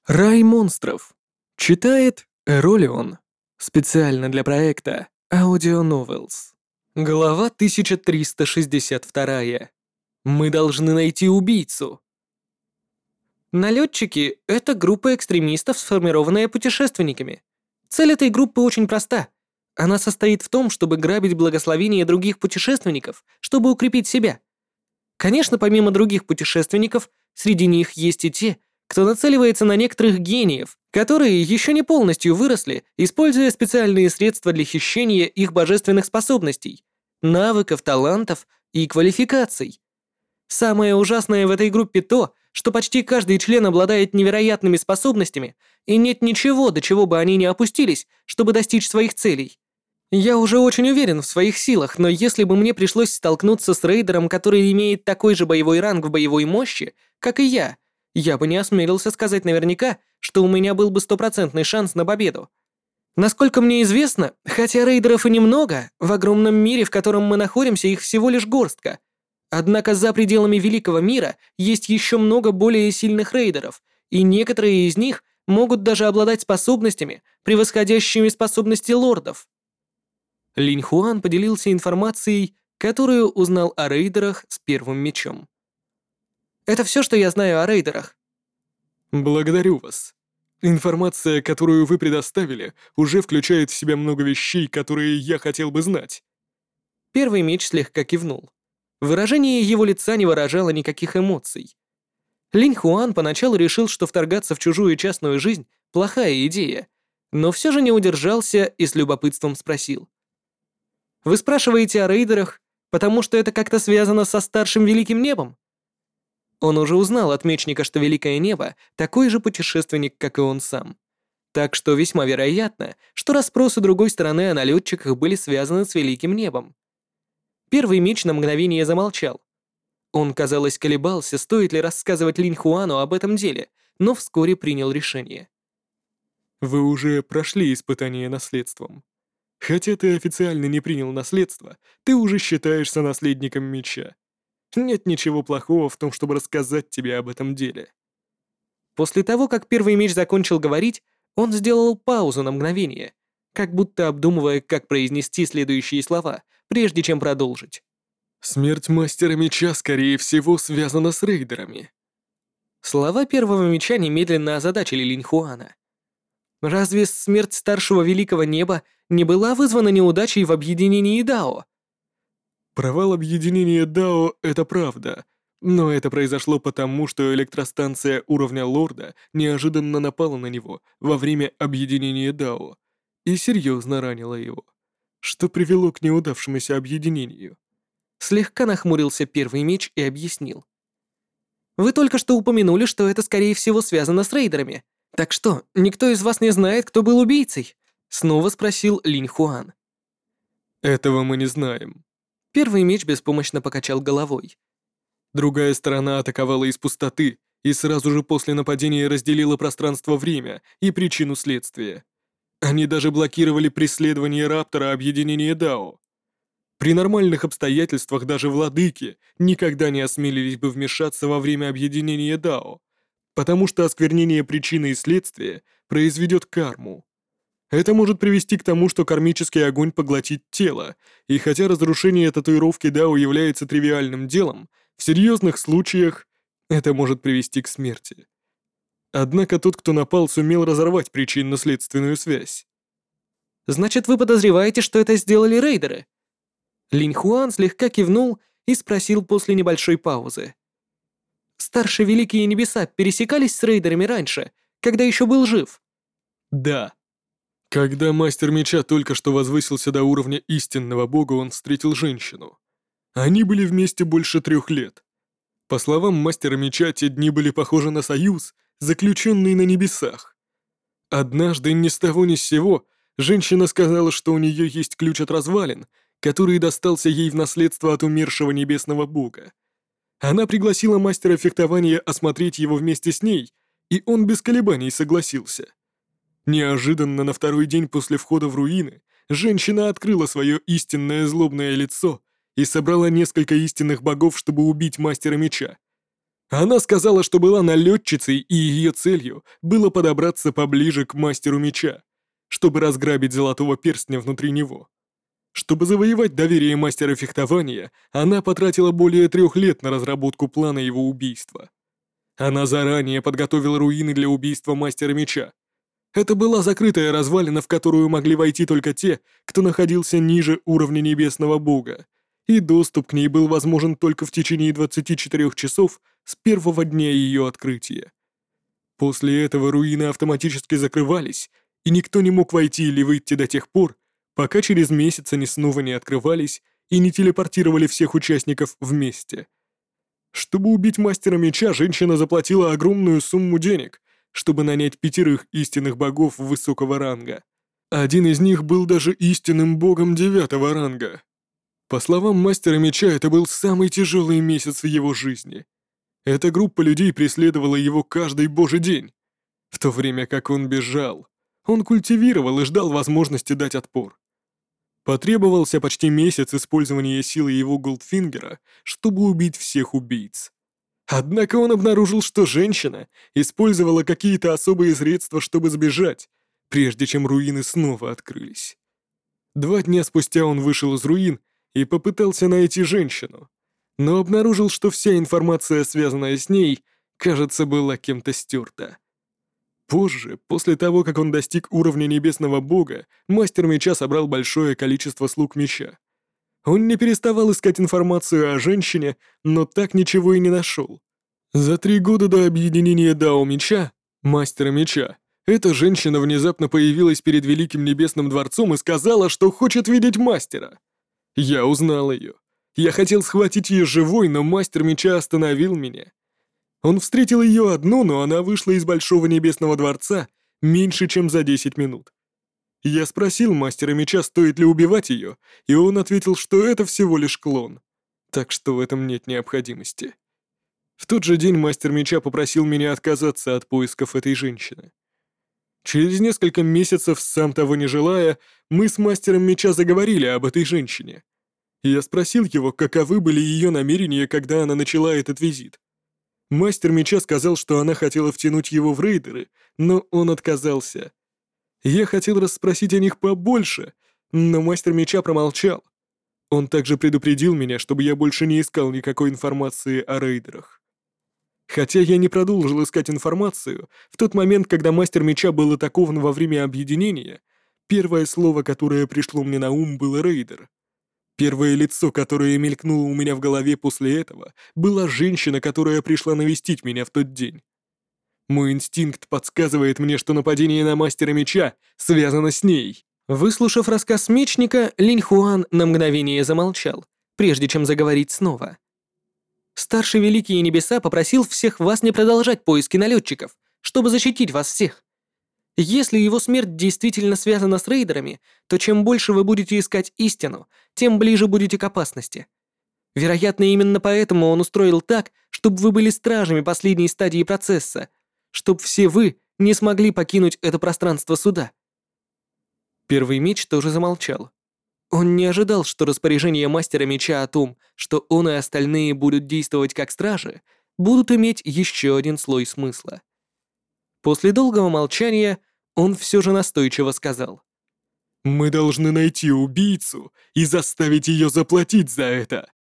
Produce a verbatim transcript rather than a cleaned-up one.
Рай монстров. Читает Эролион. Специально для проекта Audio Novels. Глава тысяча триста шестьдесят два. Мы должны найти убийцу. Налетчики — это группа экстремистов, сформированная путешественниками. Цель этой группы очень проста. Она состоит в том, чтобы грабить благословение других путешественников, чтобы укрепить себя. Конечно, помимо других путешественников, среди них есть и те, кто нацеливается на некоторых гениев, которые еще не полностью выросли, используя специальные средства для хищения их божественных способностей, навыков, талантов и квалификаций. Самое ужасное в этой группе то, что почти каждый член обладает невероятными способностями, и нет ничего, до чего бы они не опустились, чтобы достичь своих целей. Я уже очень уверен в своих силах, но если бы мне пришлось столкнуться с рейдером, который имеет такой же боевой ранг в боевой мощи, как и я, я бы не осмелился сказать наверняка, что у меня был бы стопроцентный шанс на победу. Насколько мне известно, хотя рейдеров и немного, в огромном мире, в котором мы находимся, их всего лишь горстка. Однако за пределами Великого мира есть еще много более сильных рейдеров, и некоторые из них могут даже обладать способностями, превосходящими способности лордов. Линь Хуан поделился информацией, которую узнал о рейдерах с первым мечом. Это все, что я знаю о рейдерах. Благодарю вас. Информация, которую вы предоставили, уже включает в себя много вещей, которые я хотел бы знать. Первый меч слегка кивнул. Выражение его лица не выражало никаких эмоций. Линь Хуан поначалу решил, что вторгаться в чужую частную жизнь – плохая идея, но все же не удержался и с любопытством спросил. «Вы спрашиваете о рейдерах, потому что это как-то связано со Старшим Великим Небом?» Он уже узнал от Мечника, что Великое Небо — такой же путешественник, как и он сам. Так что весьма вероятно, что расспросы другой стороны о налетчиках были связаны с Великим Небом. Первый меч на мгновение замолчал. Он, казалось, колебался, стоит ли рассказывать Линь Хуану об этом деле, но вскоре принял решение. Вы уже прошли испытание наследством. Хотя ты официально не принял наследство, ты уже считаешься наследником меча. Нет ничего плохого в том, чтобы рассказать тебе об этом деле. После того, как первый меч закончил говорить, он сделал паузу на мгновение, как будто обдумывая, как произнести следующие слова, прежде чем продолжить. Смерть мастера меча, скорее всего, связана с рейдерами. Слова первого меча немедленно озадачили Линь Хуана. Разве смерть Старшего Великого Неба не была вызвана неудачей в объединении Дао? Провал объединения Дао — это правда, но это произошло потому, что электростанция уровня лорда неожиданно напала на него во время объединения Дао и серьезно ранила его, что привело к неудавшемуся объединению. Слегка нахмурился первый меч и объяснил. Вы только что упомянули, что это скорее всего связано с рейдерами. Так что, никто из вас не знает, кто был убийцей? Снова спросил Линь Хуан. Этого мы не знаем. Первый меч беспомощно покачал головой. Другая сторона атаковала из пустоты и сразу же после нападения разделила пространство-время и причину следствия. Они даже блокировали преследование Раптора объединения Дао. При нормальных обстоятельствах даже владыки никогда не осмелились бы вмешаться во время объединения Дао, потому что осквернение причины и следствия произведет карму. Это может привести к тому, что кармический огонь поглотит тело, и хотя разрушение татуировки Дао является тривиальным делом, в серьезных случаях это может привести к смерти. Однако тот, кто напал, сумел разорвать причинно-следственную связь. Значит, вы подозреваете, что это сделали рейдеры? Линь Хуан слегка кивнул и спросил после небольшой паузы. Старшие Великие Небеса пересекались с рейдерами раньше, когда еще был жив? Да. Когда Мастер Меча только что возвысился до уровня истинного бога, он встретил женщину. Они были вместе больше трех лет. По словам Мастера Меча, те дни были похожи на союз, заключенный на небесах. Однажды ни с того ни с сего женщина сказала, что у нее есть ключ от развалин, который достался ей в наследство от умершего небесного бога. Она пригласила мастера фехтования осмотреть его вместе с ней, и он без колебаний согласился. Неожиданно на второй день после входа в руины женщина открыла свое истинное злобное лицо и собрала несколько истинных богов, чтобы убить мастера меча. Она сказала, что была налетчицей, и ее целью было подобраться поближе к мастеру меча, чтобы разграбить золотого перстня внутри него. Чтобы завоевать доверие мастера фехтования, она потратила более трех лет на разработку плана его убийства. Она заранее подготовила руины для убийства мастера меча. Это была закрытая развалина, в которую могли войти только те, кто находился ниже уровня небесного бога, и доступ к ней был возможен только в течение двадцати четырёх часов с первого дня ее открытия. После этого руины автоматически закрывались, и никто не мог войти или выйти до тех пор, пока через месяц они снова не открывались и не телепортировали всех участников вместе. Чтобы убить мастера меча, женщина заплатила огромную сумму денег, чтобы нанять пятерых истинных богов высокого ранга. Один из них был даже истинным богом девятого ранга. По словам мастера меча, это был самый тяжелый месяц в его жизни. Эта группа людей преследовала его каждый божий день. В то время как он бежал, он культивировал и ждал возможности дать отпор. Потребовался почти месяц использования силы его Голдфингера, чтобы убить всех убийц. Однако он обнаружил, что женщина использовала какие-то особые средства, чтобы сбежать, прежде чем руины снова открылись. Два дня спустя он вышел из руин и попытался найти женщину, но обнаружил, что вся информация, связанная с ней, кажется, была кем-то стерта. Позже, после того, как он достиг уровня небесного бога, мастер меча собрал большое количество слуг меча. Он не переставал искать информацию о женщине, но так ничего и не нашел. За три года до объединения Дао Меча, мастера меча, эта женщина внезапно появилась перед Великим Небесным Дворцом и сказала, что хочет видеть мастера. Я узнал ее. Я хотел схватить ее живой, но мастер меча остановил меня. Он встретил ее одну, но она вышла из Большого Небесного Дворца меньше, чем за десять минут. Я спросил мастера меча, стоит ли убивать ее, и он ответил, что это всего лишь клон, так что в этом нет необходимости. В тот же день мастер меча попросил меня отказаться от поисков этой женщины. Через несколько месяцев, сам того не желая, мы с мастером меча заговорили об этой женщине. Я спросил его, каковы были ее намерения, когда она начала этот визит. Мастер меча сказал, что она хотела втянуть его в рейдеры, но он отказался. Я хотел расспросить о них побольше, но мастер меча промолчал. Он также предупредил меня, чтобы я больше не искал никакой информации о рейдерах. Хотя я не продолжил искать информацию, в тот момент, когда мастер меча был атакован во время объединения, первое слово, которое пришло мне на ум, было рейдер. Первое лицо, которое мелькнуло у меня в голове после этого, была женщина, которая пришла навестить меня в тот день. Мой инстинкт подсказывает мне, что нападение на мастера меча связано с ней. Выслушав рассказ мечника, Линь Хуан на мгновение замолчал, прежде чем заговорить снова. Старший Великие Небеса попросил всех вас не продолжать поиски налетчиков, чтобы защитить вас всех. Если его смерть действительно связана с рейдерами, то чем больше вы будете искать истину, тем ближе будете к опасности. Вероятно, именно поэтому он устроил так, чтобы вы были стражами последней стадии процесса, чтобы все вы не смогли покинуть это пространство суда. Первый меч тоже замолчал. Он не ожидал, что распоряжение мастера меча о том, что он и остальные будут действовать как стражи, будут иметь еще один слой смысла. После долгого молчания он все же настойчиво сказал: «Мы должны найти убийцу и заставить ее заплатить за это».